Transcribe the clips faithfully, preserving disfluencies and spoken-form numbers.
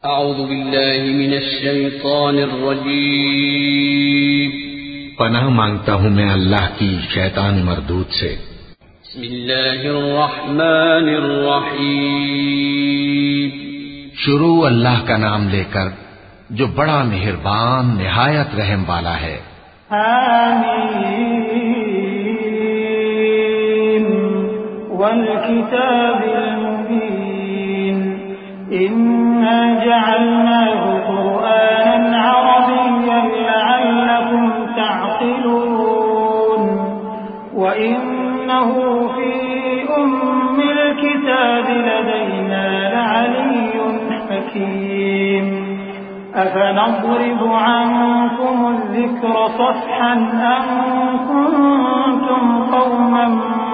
अऊज़ु बिल्लाहि मिनश शैतानिर रजीम। पनाह मांगता हूँ मैं अल्लाह की शैतान मरदूद से। बिस्मिल्लाहिर रहमानिर रहीम। शुरू अल्लाह का नाम लेकर जो बड़ा मेहरबान निहायत रहम वाला है। आमीन वल किताबिल मुबीन इन्ना जअलनाहु कुरआनन अरबिय्यन लअल्लकुम तअक़िलून व इन्नहु फी उम्मिल किताबि लदैना लअलिय्युन हकीम। अफनضرب عنكم الذكر صفحا أن كنتم قوما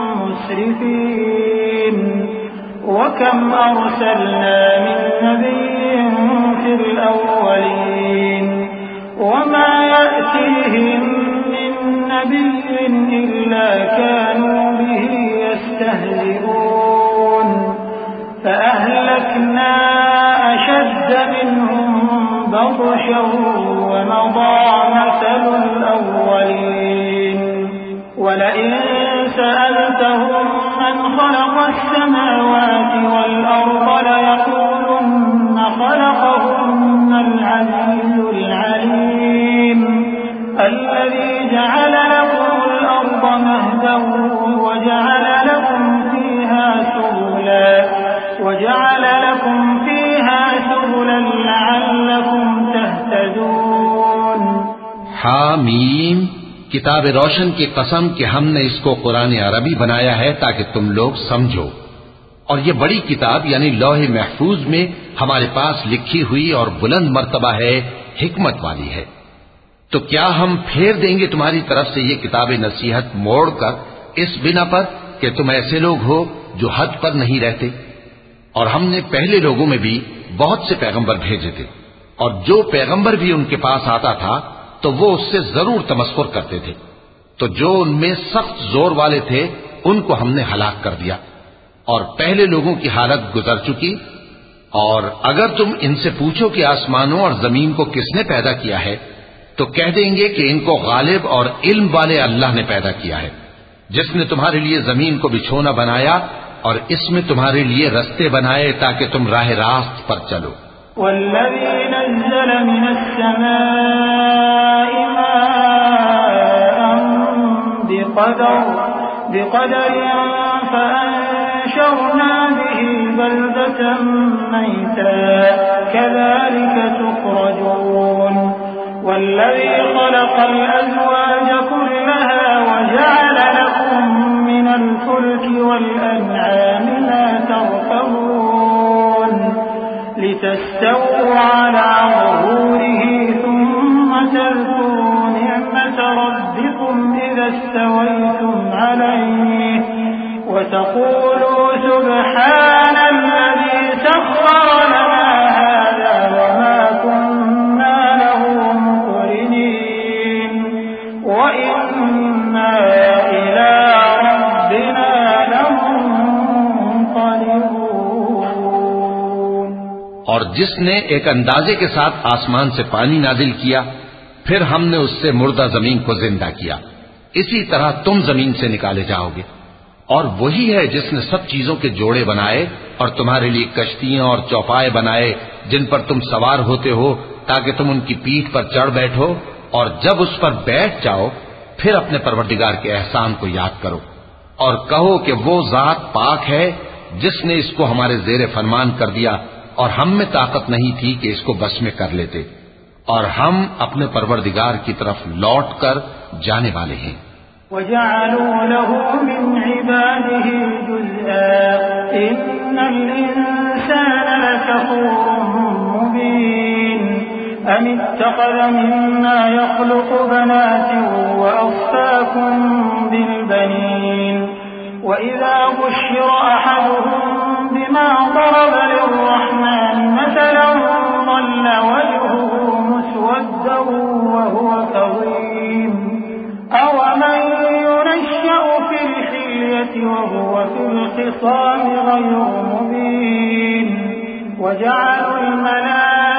مسرفين وكم أرسلنا من نبي في الأولين وما يأتيهم من نبي إلا كانوا به يستهزئون فأهلكنا أشد منهم بطشا ومضى مثل الأولين ولئن سألتهم من خلق السماوات والأرض ليقولن خلقهن العزيز العليم الذي جعل لكم الأرض مهدا وجعل لكم فيها سبلا وجعل لكم فيها سبلا لعلكم تهتدون। हामीम किताब रोशन की कसम कि हमने इसको कुरान अरबी बनाया है ताकि तुम लोग समझो। और ये बड़ी किताब यानी लौहे महफूज में हमारे पास लिखी हुई और बुलंद मर्तबा है, हिकमत वाली है। तो क्या हम फेर देंगे तुम्हारी तरफ से ये किताब नसीहत मोड़कर इस बिना पर कि तुम ऐसे लोग हो जो हद पर नहीं रहते। और हमने पहले लोगों में भी बहुत से पैगंबर भेजे थे और जो पैगंबर भी उनके पास आता था तो वो उससे जरूर तमस्कुर करते थे। तो जो उनमें सख्त जोर वाले थे उनको हमने हलाक कर दिया और पहले लोगों की हालत गुजर चुकी। और अगर तुम इनसे पूछो कि आसमानों और जमीन को किसने पैदा किया है तो कह देंगे कि इनको गालिब और इल्म वाले अल्लाह ने पैदा किया है, जिसने तुम्हारे लिए जमीन को बिछोना बनाया और इसमें तुम्हारे लिए रस्ते बनाए ताकि तुम राह रास्त पर चलो। वल्लज़ी नज़्ज़ल मिनस्समाइ माअन बिक़दर बिक़दरिन फ़अन्शरना बिही बल्दतन मैता कज़ालिक तुख़रजून। वल्लज़ी ख़लक़ल अज़वाज कुल्लहा वजअल लकुम मिनल फ़ुल्कि वल अनआमि मा तरकबून लितस्तवू अला ज़ुहूरिही थुम्मा तज़कुरू निअमत रब्बिकुम इज़ा इस्तवैतुम अलैहि वतक़ूलू सुब्हानल्लज़ी सख़्ख़र लना हाज़ा वमा कुन्ना लहु मुक़रिनीन व इन्ना इला रब्बिना लमुन्क़लिबून। और जिसने एक अंदाजे के साथ आसमान से पानी नाजिल किया फिर हमने उससे मुर्दा जमीन को जिंदा किया, इसी तरह तुम जमीन से निकाले जाओगे। और वही है जिसने सब चीजों के जोड़े बनाए और तुम्हारे लिए कश्तियां और चौपाए बनाए जिन पर तुम सवार होते हो ताकि तुम उनकी पीठ पर चढ़ बैठो और जब उस पर बैठ जाओ फिर अपने परवरदिगार के एहसान को याद करो और कहो कि वो जात पाक है जिसने इसको हमारे जेरे फरमान कर दिया और हम में ताकत नहीं थी कि इसको बस में कर लेते। और हम अपने परवरदिगार की तरफ लौट कर जाने वाले हैं। वजअलू लहू मिन इबादिही जुज़आ इन्नल इंसान लकफूरुम मुबीन अम इत्तख़ज़ मिम्मा यख़्लुक़ु बनातिन व अस्फ़ाकुम बिल बनीन व इज़ा बुश्शिर अहदुहुम बिमा ضرب लिर्रहमान मसलन ظل वजहुहु मुस्वद्दा वहुव कज़ीम अवमन युनश्शअ फ़िल हिल्यति वहुव फ़िल ख़िसाम ग़य्र मुबीन वजअलुल मलाइकता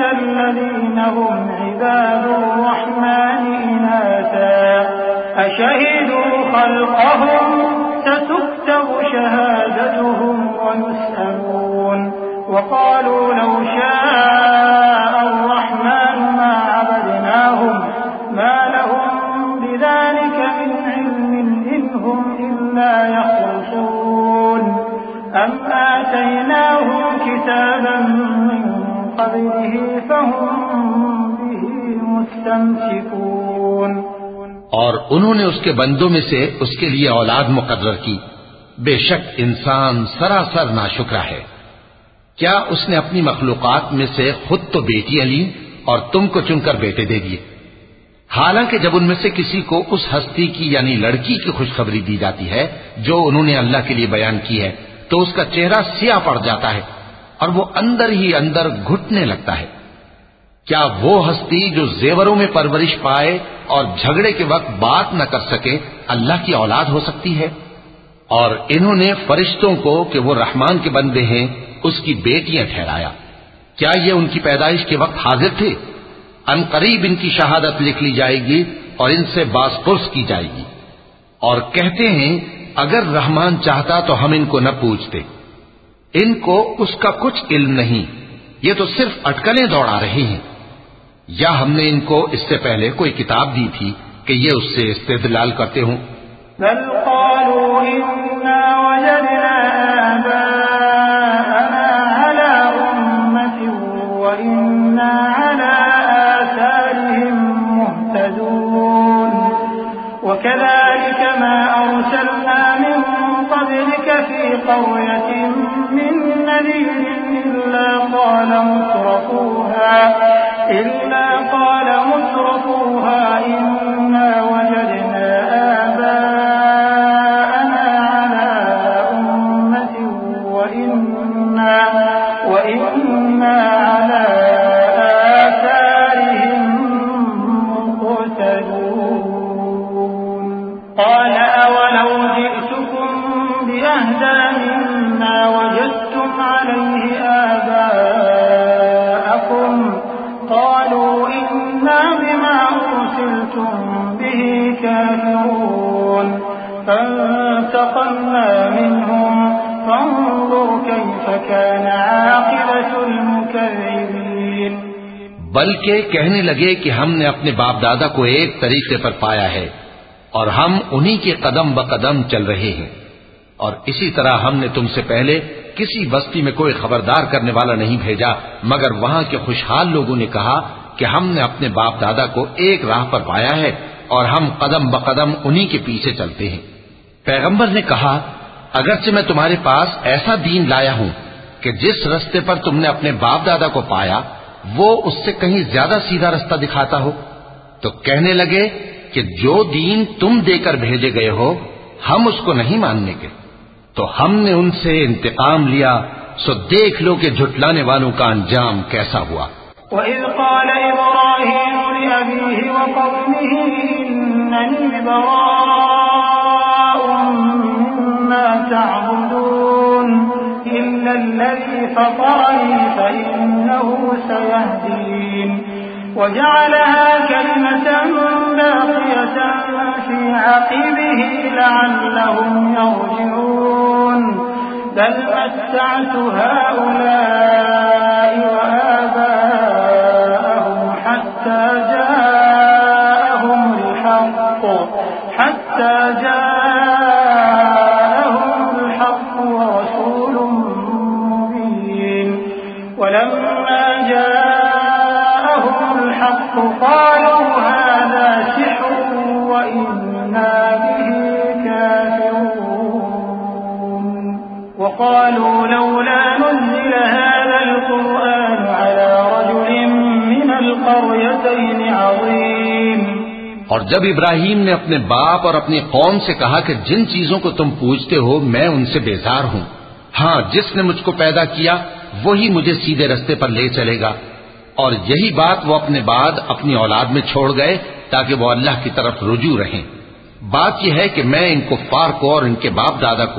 الذين هم عباد الرحمن إناثا أشهدوا خلقهم ستكتب شهادتهم ويسألون وقالوا لو شاء الرحمن ما عبدناهم ما لهم بذلك من علم إن هم إلا يخرصون أم آتيناهم كتابا من قبله فهم به مستمسكون। और उन्होंने उसके बंदों में से उसके लिए औलाद मुकर्रर की। बेशक इंसान सरासर नाशुक्रा है। क्या उसने अपनी मखलूकात में से खुद तो बेटियां ली और तुमको चुनकर बेटे दे दिए? हालांकि जब उनमें से किसी को उस हस्ती की यानी लड़की की खुशखबरी दी जाती है जो उन्होंने अल्लाह के लिए बयान की है, तो उसका चेहरा सियाह पड़ जाता है और वो अंदर ही अंदर घुटने लगता है। क्या वो हस्ती जो जेवरों में परवरिश पाए और झगड़े के वक्त बात न कर सके अल्लाह की औलाद हो सकती है? और इन्होंने फरिश्तों को कि वो रहमान के बंदे हैं उसकी बेटियां ठहराया। क्या ये उनकी पैदाइश के वक्त हाजिर थे? अनकरीब इनकी शहादत लिख ली जाएगी और इनसे बासपुर्स की जाएगी। और कहते हैं अगर रहमान चाहता तो हम इनको न पूछते। इनको उसका कुछ इल्म नहीं, ये तो सिर्फ अटकलें दौड़ा रहे हैं। या हमने इनको इससे पहले कोई किताब दी थी कि ये उससे इस्तेदलाल करते हों? बल क़ालू इन्ना वजदना आबाअना अला उम्मतिन व इन्ना अला आसारिहिम मुहतदून व कज़ालिक मा अरसलना मिन क़ब्लिक फ़ी क़र्यतिन मिन नज़ीरिन इल्ला क़ाल मुत्रफूहा إلا قال مترفوها إنا وجدنا آباءنا على أمة وإنا, وإنا على آثارهم مقتدون قال أولو جئتكم بأهدى مما وجدتم عليه آباءكم قالوا إنا بما أرسلتم به كافرون فانتقمنا منهم فانظر كيف كان عاقبة المكذبين। बल्कि कहने लगे कि हमने अपने बाप दादा को एक तरीके पर पाया है और हम उन्हीं के कदम ब कदम चल रहे हैं। और इसी तरह हमने तुमसे पहले किसी बस्ती में कोई खबरदार करने वाला नहीं भेजा मगर वहां के खुशहाल लोगों ने कहा कि हमने अपने बाप दादा को एक राह पर पाया है और हम कदम ब कदम उन्हीं के पीछे चलते हैं। पैगंबर ने कहा अगरचे मैं तुम्हारे पास ऐसा दीन लाया हूं कि जिस रास्ते पर तुमने अपने बाप दादा को पाया वो उससे कहीं ज्यादा सीधा रास्ता दिखाता हो, तो कहने लगे कि जो दीन तुम देकर भेजे गए हो हम उसको नहीं मानने के। तो हमने उनसे इंतकाम लिया, सो देख लो कि झुटलाने वालों का अंजाम कैसा हुआ। वइज़ क़ाल इब्राहीम लिअबीहि व क़ौमिहि इन्ननी बराअुम मिम्मा तअबुदून इल्ला अल्लज़ी फ़तरनी फ़इन्नहु सयहदीन वजअलहा कलिमतन बाक़ियतन फ़ी अक़िबिहि लअल्लहुम यरजिऊन बल मत्तअतु हाउलाइ व आबाअहुम हत्ता जाअहुमुल हक़्क़ हत्ता जाअहुमुल हक़्क़ व रसूलुम मुबीन वलम्मा जाअहुमुल हक़्क़ क़ालू हाज़ा सिह्रुन व इन्ना बिहि काफ़िरून وقالوا لولا نزل هذا القرآن على رجل من القريتين عظيم। और जब इब्राहीम ने अपने बाप और अपनी कौम से कहा कि जिन चीजों को तुम पूजते हो मैं उनसे बेजार हूं, हाँ जिसने मुझको पैदा किया वही मुझे सीधे रास्ते पर ले चलेगा। और यही बात वो अपने बाद अपनी औलाद में छोड़ गए ताकि वो अल्लाह की तरफ रुजू रहें। बात यह है कि मैं इन कुफ्फार को और इनके बाप दादा को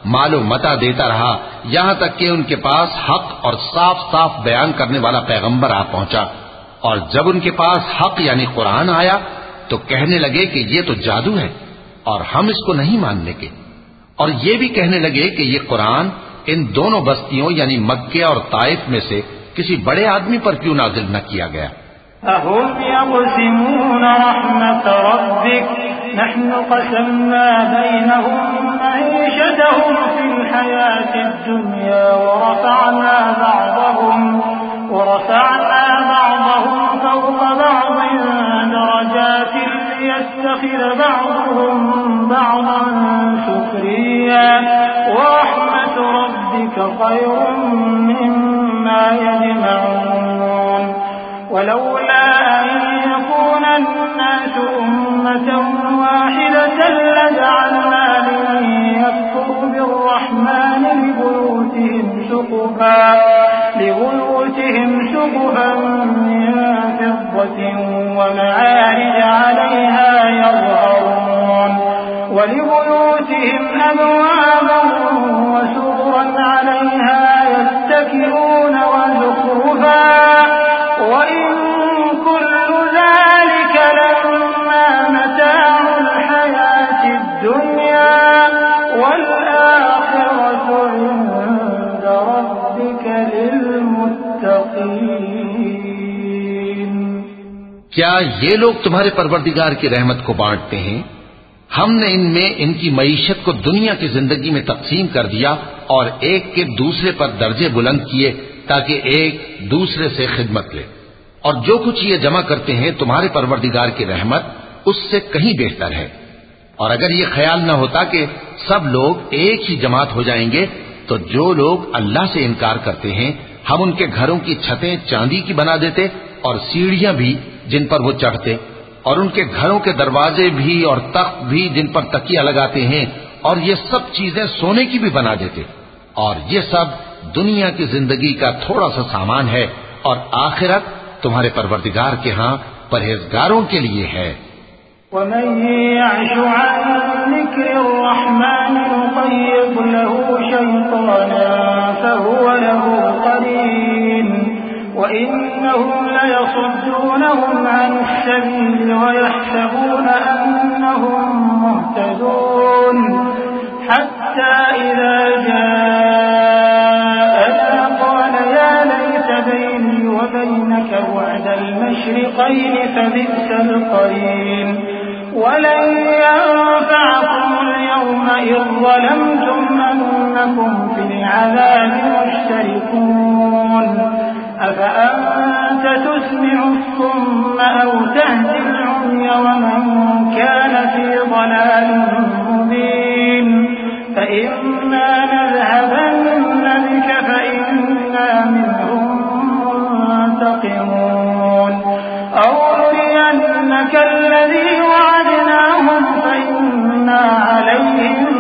मालो मता देता रहा, यहां तक कि उनके पास हक और साफ साफ बयान करने वाला पैगंबर आ पहुंचा। और जब उनके पास हक यानी कुरान आया तो कहने लगे कि ये तो जादू है और हम इसको नहीं मानने के। और ये भी कहने लगे कि ये कुरान इन दोनों बस्तियों यानी मक्के और ताइफ में से किसी बड़े आदमी पर क्यों नाजिल न किया गया। अहुम यक़सिमून रहमत रब्बिक नहनु क़समना बैनहुम मईशतहुम फिल हयातिद दुनिया वरफ़अना बअदहुम वरफ़अना बअदहुम फ़ौक़ बअदिन दरजातिन लियत्तख़िज़ बअदुहुम बअदन सुख़रिय्या वरहमत रब्बिक ख़ैरुम मिम्मा यजमऊन वलौला अन यकून अन्नास उम्मतन वाहिदतन लजअलना लिमन यकफुरु बिर्रहमानि लिबुयूतिहिम सुक़ुफा लिबुयूतिहिम सुक़ुफan min fiddatin wa ma'arij 'alayha yadhharun wa libuyutihim abwaban wa sururan 'alayha yattaki'un wa zukhrufan وإن كل ذلك لما متاع الحياة الدنيا والآخرة عند ربك للمتقين। क्या ये लोग तुम्हारे परवरदिगार की रहमत को बांटते हैं? हमने इनमें इनकी मईशत को दुनिया की जिंदगी में तकसीम कर दिया और एक के दूसरे पर दर्जे बुलंद किए ताकि एक दूसरे से खिदमत ले। और जो कुछ ये जमा करते हैं तुम्हारे परवरदिगार की रहमत उससे कहीं बेहतर है। और अगर ये ख्याल न होता कि सब लोग एक ही जमात हो जाएंगे तो जो लोग अल्लाह से इनकार करते हैं हम उनके घरों की छतें चांदी की बना देते और सीढ़ियां भी जिन पर वो चढ़ते और उनके घरों के दरवाजे भी और तख्त भी जिन पर तकिया लगाते हैं और ये सब चीजें सोने की भी बना देते। और ये सब दुनिया की जिंदगी का थोड़ा सा सामान है और आखिरत तुम्हारे परवरदिगार के हां परहेजगारों के लिए है। वमन यअश अन ज़िक्रिर्रहमान नुक़य्यिद लहू शैतानन फहुव लहू क़रीन वइन्नहुम लयसुद्दूनहुम अनिस्सबील वयहसबून अन्नहुम मुहतदून हत्ता इज़ा जाअना क़ाल या लैत बैनी وبينك بعد المشرقين فبئس القرين ولن ينفعكم اليوم إذ ظلمتم أنكم في العذاب مشتركون أفأنت تسمع الصم أو تهدي العمي ومن كان في ضلال مبين فإما نذهبن بك فإنا منهم منتقمون أو نرينك الذي وعدناهم فإنا عليهم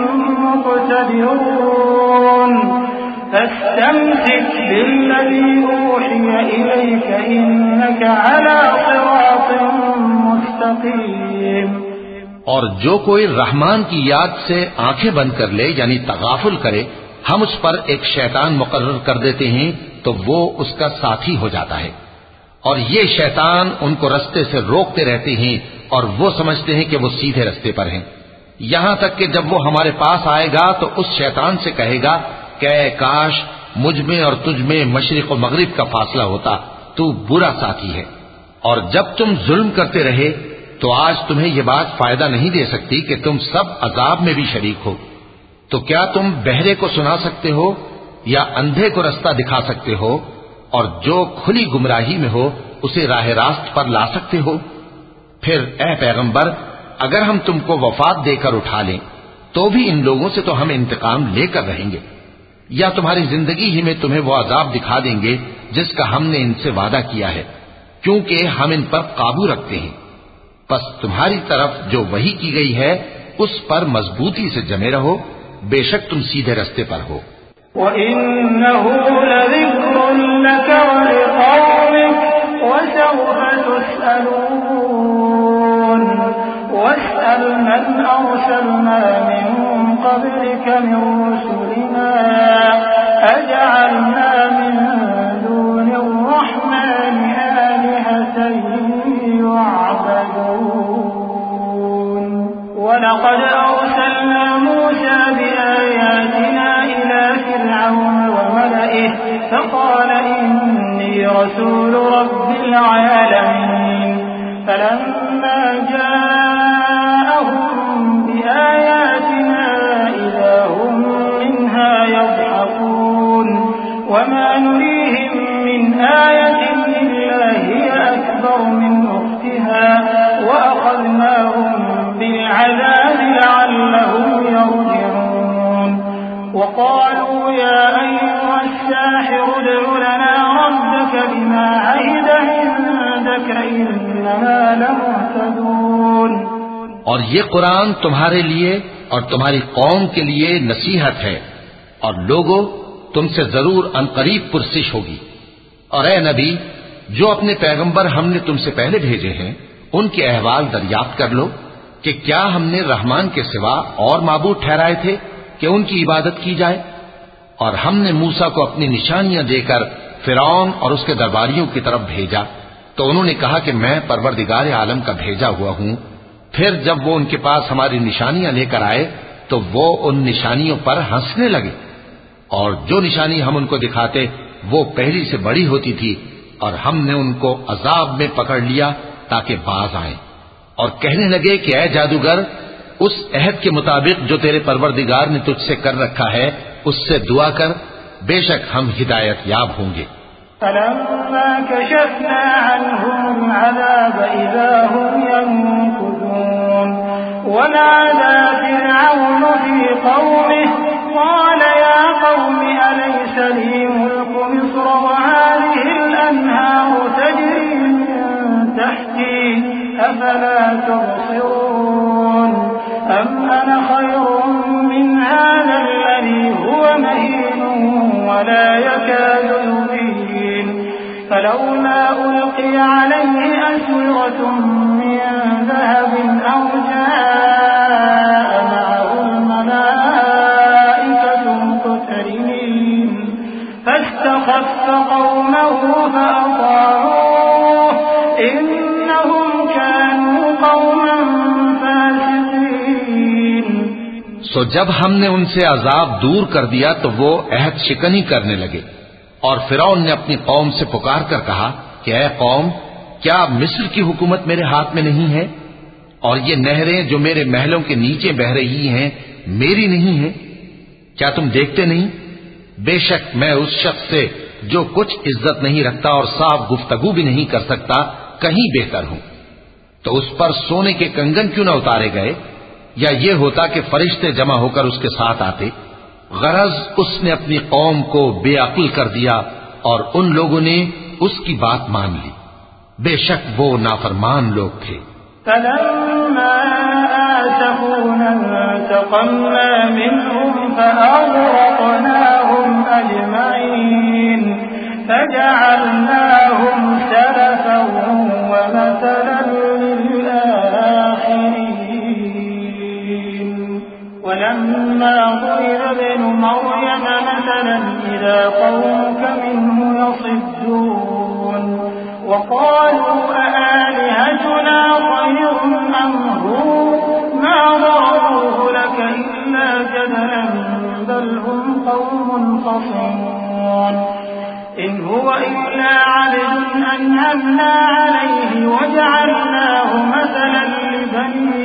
مقتدرون فاستمسك بالذي أوحي إليك إنك على صراط مستقيم। और जो कोई रहमान की याद से आंखें बंद कर ले यानी तगाफुल करे हम उस पर एक शैतान मुकर्रर कर देते हैं तो वो उसका साथी हो जाता है। और ये शैतान उनको रास्ते से रोकते रहते हैं और वो समझते हैं कि वो सीधे रास्ते पर हैं। यहां तक कि जब वो हमारे पास आएगा तो उस शैतान से कहेगा कि काश मुझ में और तुझ में मशरिक और मगरिब का फासला होता, तू बुरा साथी है। और जब तुम जुल्म करते रहे तो आज तुम्हें यह बात फायदा नहीं दे सकती कि तुम सब अजाब में भी शरीक हो। तो क्या तुम बहरे को सुना सकते हो या अंधे को रास्ता दिखा सकते हो और जो खुली गुमराही में हो उसे राह रास्त पर ला सकते हो? फिर ए पैगंबर अगर हम तुमको वफात देकर उठा लें तो भी इन लोगों से तो हम इंतकाम लेकर रहेंगे या तुम्हारी जिंदगी ही में तुम्हें वो अजाब दिखा देंगे जिसका हमने इनसे वादा किया है, क्योंकि हम इन पर काबू रखते हैं। बस तुम्हारी तरफ जो वही की गई है उस पर मजबूती से जमे रहो, बेशक तुम सीधे रास्ते पर हो। वइन्नहु लज़िक्रुन लक वलिक़ौमिक वसौफ तुस्अलून वस्अल मन अरसलना मिन قبلك من رسلنا أجعلنا من دون الرحمن آلهة يعبدون ولقد أرسلنا موسى بآياتنا إلى فرعون وملئه فقال إني رسول رب العالمين فلما جاءهم بآياتنا إذا هم منها يضحكون وما نريهم من آية إلا هي أكبر من أختها وأخذناهم بالعذاب لعلهم يرجعون وقالوا يا أيها الساحر ادع لنا ربك بما عهد عندك إننا لمهتدون और ये कुरान तुम्हारे लिए और तुम्हारी कौम के लिए नसीहत है और लोगों तुमसे जरूर अनकरीब पुरसिश होगी। और ए नबी, जो अपने पैगंबर हमने तुमसे पहले भेजे हैं उनके अहवाल दरियाफ्त कर लो कि क्या हमने रहमान के सिवा और माबूद ठहराए थे कि उनकी इबादत की जाए। और हमने मूसा को अपनी निशानियां देकर फिरौन और उसके दरबारियों की तरफ भेजा तो उन्होंने कहा कि मैं परवरदिगार आलम का भेजा हुआ हूं। फिर जब वो उनके पास हमारी निशानियां लेकर आए तो वो उन निशानियों पर हंसने लगे और जो निशानी हम उनको दिखाते वो पहली से बड़ी होती थी और हमने उनको अजाब में पकड़ लिया ताकि बाज आए और कहने लगे कि ऐ जादूगर, उस अहद के मुताबिक जो तेरे परवरदिगार ने तुझसे कर रखा है उससे दुआ कर, बेशक हम हिदायत याब होंगे। فلما كشفنا عنهم العذاب إذا هم ينكثون ونادى فرعون في قومه قال يا قوم أليس لي ملك مصر وهذه الأنهار تجري من تحتي أفلا تبصرون أم أنا خير من هذا الذي هو مهين ولا يكاد يبين فلولا ألقي عليه أسورة من ذهب أو جاء معه الملائكة مقترنين فاستخف قومه فأطاعوه إنهم كانوا قوما فاسقين। सो जब हमने उनसे अजाब दूर कर दिया तो वो अहद शिकनी करने लगे और फिरौन ने अपनी कौम से पुकार कर कहा कि ऐ कौम, क्या मिस्र की हुकूमत मेरे हाथ में नहीं है और ये नहरें जो मेरे महलों के नीचे बह रही हैं मेरी नहीं है? क्या तुम देखते नहीं? बेशक मैं उस शख्स से जो कुछ इज्जत नहीं रखता और साफ गुफ्तगू भी नहीं कर सकता कहीं बेहतर हूं। तो उस पर सोने के कंगन क्यों न उतारे गए या ये होता कि फरिश्ते जमा होकर उसके साथ आते। गरज उसने अपनी कौम को बेअक्ल कर दिया और उन लोगों ने उसकी बात मान ली। बेशक वो नाफरमान लोग थे। فلما آسفونا انتقمنا منهم فأغرقناهم أجمعين فجعلناهم سلفا ومثلا للآخرين ولما ضرب ابن مريم مثلا إذا قومك منه يصدون وقالوا أآلهتنا خير أم هو ما ضربوه لك إلا جدلا بل هم قوم خصمون إن هو إلا عبد أنعمنا عليه وجعلناه مثلا لبني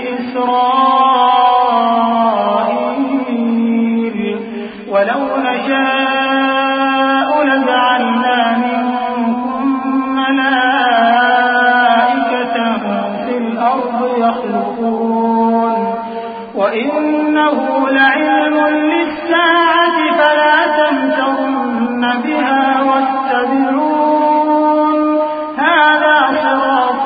إسرائيل ولو نشاء لجعلنا منكم ملائكة في الأرض يخلقون وإنه لعلم للساعة فلا تمترن بها واتبعون هذا صراط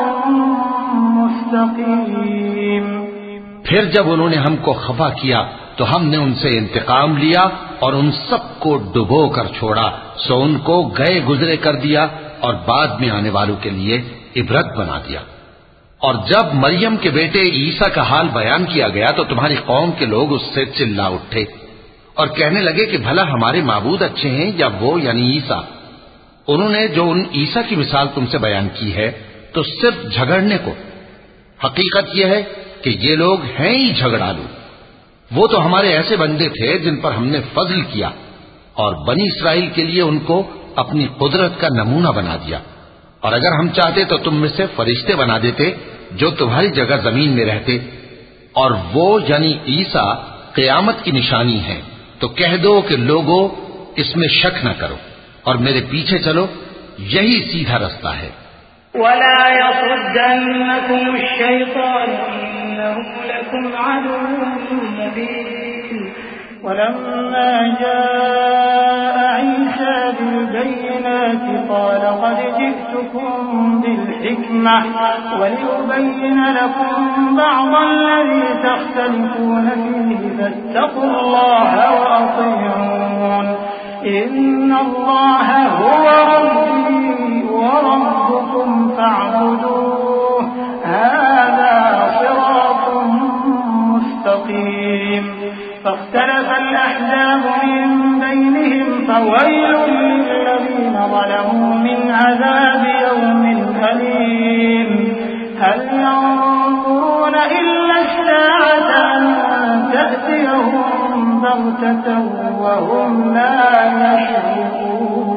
مستقيم। फिर जब उन्होंने हमको खफा किया तो हमने उनसे इंतकाम लिया और उन सबको डुबो कर छोड़ा, सो उनको गए गुजरे कर दिया और बाद में आने वालों के लिए इबरत बना दिया। और जब मरियम के बेटे ईसा का हाल बयान किया गया तो तुम्हारी कौम के लोग उससे चिल्ला उठे और कहने लगे कि भला हमारे माबूद अच्छे हैं या वो यानी ईसा। उन्होंने जो उन ईसा की मिसाल तुमसे बयान की है तो सिर्फ झगड़ने को। हकीकत यह है कि ये लोग हैं ही झगड़ालू। वो तो हमारे ऐसे बंदे थे जिन पर हमने फजल किया और बनी इसराइल के लिए उनको अपनी कुदरत का नमूना बना दिया। और अगर हम चाहते तो तुम में से फरिश्ते बना देते जो तुम्हारी जगह जमीन में रहते, और वो यानी ईसा क़यामत की निशानी है। तो कह दो कि लोगों इसमें शक न करो और मेरे पीछे चलो, यही सीधा रास्ता है। वला यसुद्दन्नकुम अश-शैतान इन्नहु लकुम अदुव्वुन मुबीन। वलम्मा जाअ ईसा बिल-बय्यिनाति क़ाल क़द जि'तुकुम बिल-हिक्मह वलिउबय्यिन लकुम बअद अल्लज़ी तख्तलिफून फ़ीहि फаттक़ुल्लाह वअतीऊन। इन्नल्लाह हुवा रब्बी व रब्बुकुम फ़अबुदूह हाज़ा सिरातुम मुस्तक़ीम। فاختلف الأحزاب من بينهم فويل للذين ظلموا من عذاب يوم أليم هل ينظرون إلا الساعة أن تأتيهم بغتة وهم لا يشعرون।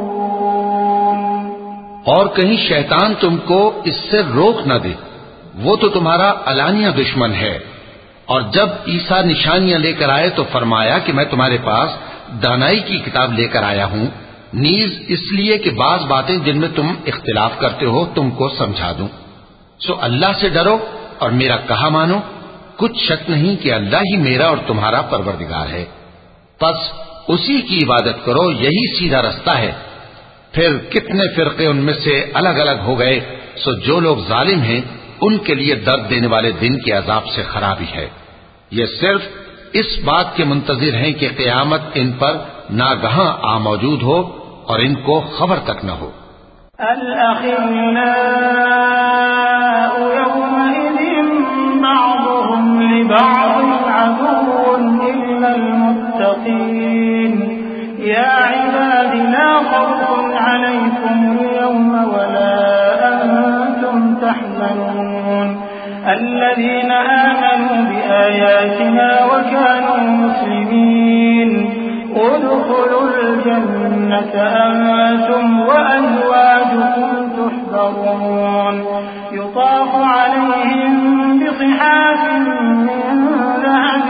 और कहीं शैतान तुमको इससे रोक न दे, वो तो तुम्हारा अलानिया दुश्मन है। और जब ईसा निशानियां लेकर आए तो फरमाया कि मैं तुम्हारे पास दानाई की किताब लेकर आया हूं, नीज इसलिए कि बाज बातें जिनमें तुम इख्तिलाफ करते हो तुमको समझा दूं। सो अल्लाह से डरो और मेरा कहा मानो, कुछ शक नहीं कि अल्लाह ही मेरा और तुम्हारा परवरदिगार है। बस उसी की इबादत करो, यही सीधा रास्ता है। फिर कितने फिरके उनमें से अलग अलग हो गए। सो जो लोग जालिम हैं उनके लिए दर्द देने वाले दिन के अजाब से खराबी है। ये सिर्फ इस बात के मुंतजिर हैं कि क़यामत इन पर नागहां आ मौजूद हो और इनको खबर तक न हो। अल-अखिल्लाउ यौमइज़िन बअदुहुम लिबअदिन अदुव्वुन इल्लल मुत्तक़ीन। या इबादी ला खौफुन अलैकुमुल यौमा वला अंतुम तहज़नून الذين آمنوا بآياتنا وكانوا مسلمين ادخلوا الجنة أنتم وأزواجكم تحبرون يطاف عليهم بصحاف من ذهب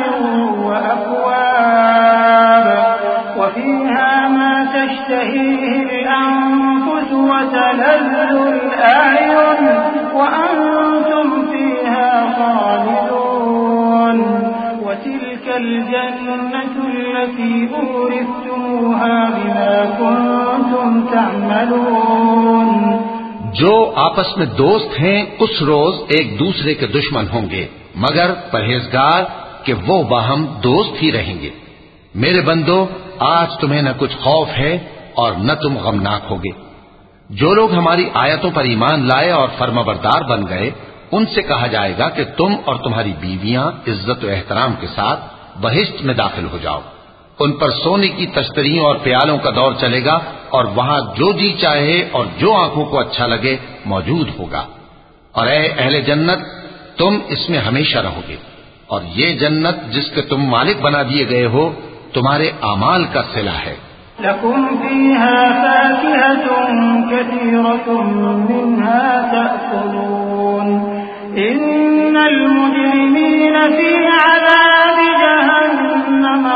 وأكواب وفيها ما تشتهيه الأنفس وتلذ الأعين وأنتم فيها خالدون وتلك الجنة التي أورثتموها بما كنتم تعملون। जो आपस में दोस्त हैं उस रोज एक दूसरे के दुश्मन होंगे, मगर परहेजगार कि वो बाहम दोस्त ही रहेंगे। मेरे बंदो, आज तुम्हें न कुछ खौफ है और न तुम गमनाक होगे। जो लोग हमारी आयतों पर ईमान लाए और फर्माबरदार बन गए, उनसे कहा जाएगा कि तुम और तुम्हारी बीवियां इज्जत व एहतराम के साथ बहिश्त में दाखिल हो जाओ। उन पर सोने की तश्तरियों और प्यालों का दौर चलेगा और वहां जो जी चाहे और जो आंखों को अच्छा लगे मौजूद होगा। और ऐ अहले जन्नत, तुम इसमें हमेशा रहोगे। और ये जन्नत जिसके तुम मालिक बना दिए गए हो, तुम्हारे आमाल का सिला है। लकुम फीहा फाकिहतुन कसीरतुन मिन्हा तअकुलून इन्नल मुजरिमीन फी अज़ाबि जहन्नम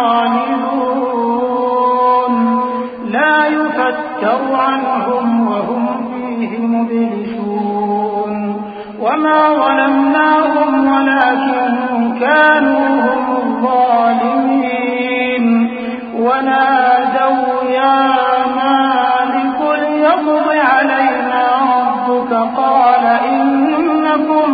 खालिदून ला युफत्तरु अन्हुम वहुम फीहि मुब्लिसून वमा ज़लमनाहुम वलाकिन कानू हुमुज़ ज़ालिमीन ونادوا يا مالك ليقض علينا ربك قال إنكم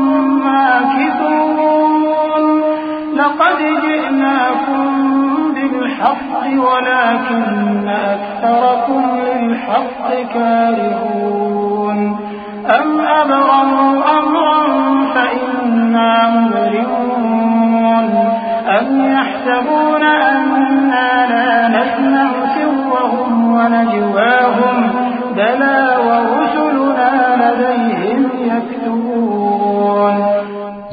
ماكثون لقد جئناكم بالحق ولكن أكثركم للحق كارهون أم أبرموا أمرا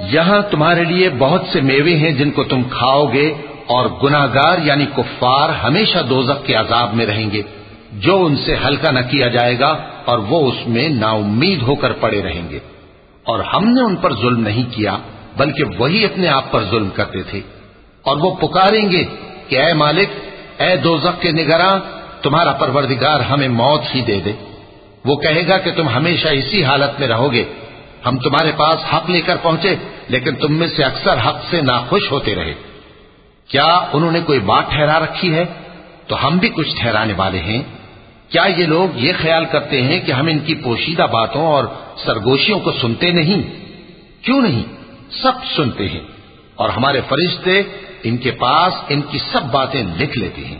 यहाँ तुम्हारे लिए बहुत से मेवे हैं जिनको तुम खाओगे, और गुनाहगार यानी कुफ्फार हमेशा दोजख के अजाब में रहेंगे, जो उनसे हल्का न किया जाएगा, और वो उसमें नाउम्मीद होकर पड़े रहेंगे। और हमने उन पर जुल्म नहीं किया, बल्कि वही अपने आप पर जुल्म करते थे। और वो पुकारेंगे कि ऐ मालिक, ऐ दोजख के निगरां, तुम्हारा परवरदिगार हमें मौत ही दे दे। वो कहेगा कि तुम हमेशा इसी हालत में रहोगे। हम तुम्हारे पास हक लेकर पहुंचे, लेकिन तुम में से अक्सर हक से नाखुश होते रहे। क्या उन्होंने कोई बात ठहरा रखी है? तो हम भी कुछ ठहराने वाले हैं। क्या ये लोग ये ख्याल करते हैं कि हम इनकी पोशीदा बातों और सरगोशियों को सुनते नहीं? क्यों नहीं, सब सुनते हैं, और हमारे फरिश्ते इनके पास इनकी सब बातें लिख लेते हैं।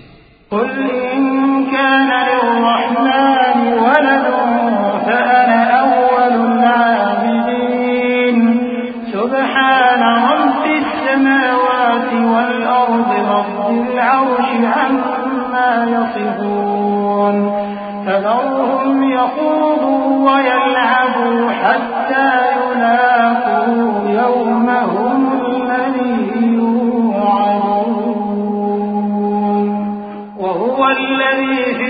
فذرهم يخوضوا ويلعبوا حتى يلاقوا يومهم الذي يوعدون وهو الذي في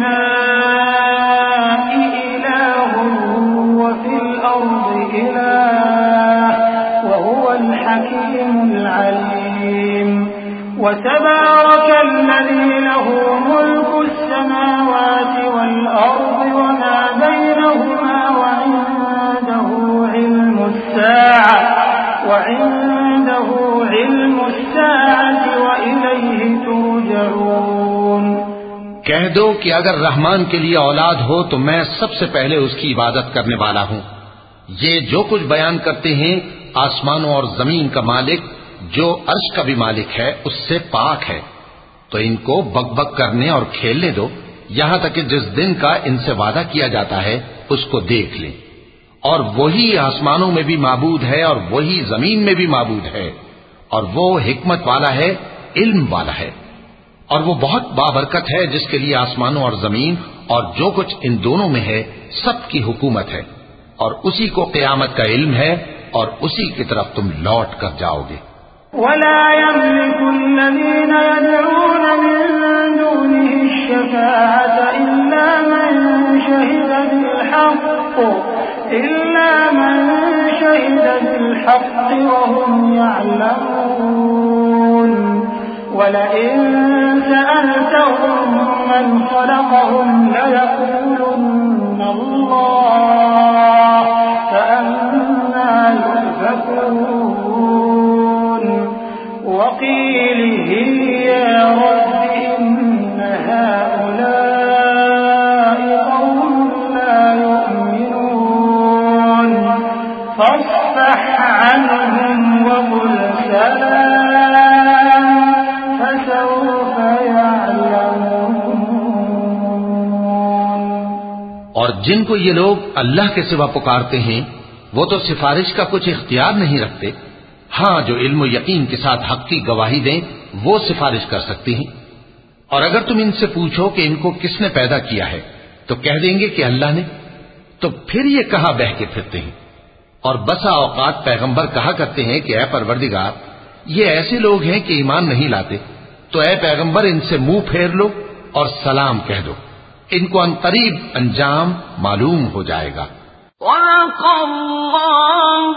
السماء إله وفي الأرض إله وهو الحكيم العليم وتبارك الذي له ملك السماوات والأرض وما بينهما وعنده علم الساعة وعنده علم الساعة وإليه ترجعون। कह दो कि अगर रहमान के लिए औलाद हो तो मैं सबसे पहले उसकी इबादत करने वाला हूँ। ये जो कुछ बयान करते हैं, आसमानों और जमीन का मालिक जो अर्श का भी मालिक है उससे पाक है। तो इनको बकबक करने और खेलने दो, यहां तक कि जिस दिन का इनसे वादा किया जाता है उसको देख लें। और वही आसमानों में भी माबूद है और वही जमीन में भी माबूद है, और वो हिकमत वाला है, इल्म वाला है। और वो बहुत बाबरकत है जिसके लिए आसमानों और जमीन और जो कुछ इन दोनों में है सबकी हुकूमत है, और उसी को क़यामत का इल्म है, और उसी की तरफ तुम लौट कर जाओगे। वला यमलिकु अल्लज़ीना यदऊन मिन दूनिहि अश-शफ़ाअत इल्ला मन शहिदा बिल हक़्क़ इल्ला मन शहिदा बिल हक़्क़ व हुम यअलमून वलइन सअलतहुम मन ख़लक़हुम लयक़ूलुन्ना अल्लाह फअन्ना युफ़कून وقيله يا رب إن هؤلاء قوم لا يؤمنون فاصفح عنهم وقل سلام فسوف يعلمون। और जिनको ये लोग अल्लाह के सिवा पुकारते हैं वो तो सिफारिश का कुछ इख्तियार नहीं रखते। हाँ, जो इल्म यकीन के साथ हक की गवाही दें वो सिफारिश कर सकती हैं। और अगर तुम इनसे पूछो कि इनको किसने पैदा किया है तो कह देंगे कि अल्लाह ने। तो फिर ये कहां बह के फिरते हैं। और बसा औकात पैगंबर कहा करते हैं कि ऐ परवरदिगार, ये ऐसे लोग हैं कि ईमान नहीं लाते, तो ऐ पैगंबर इनसे मुंह फेर लो और सलाम कह दो, इनको अनकरीब अंजाम मालूम हो जाएगा।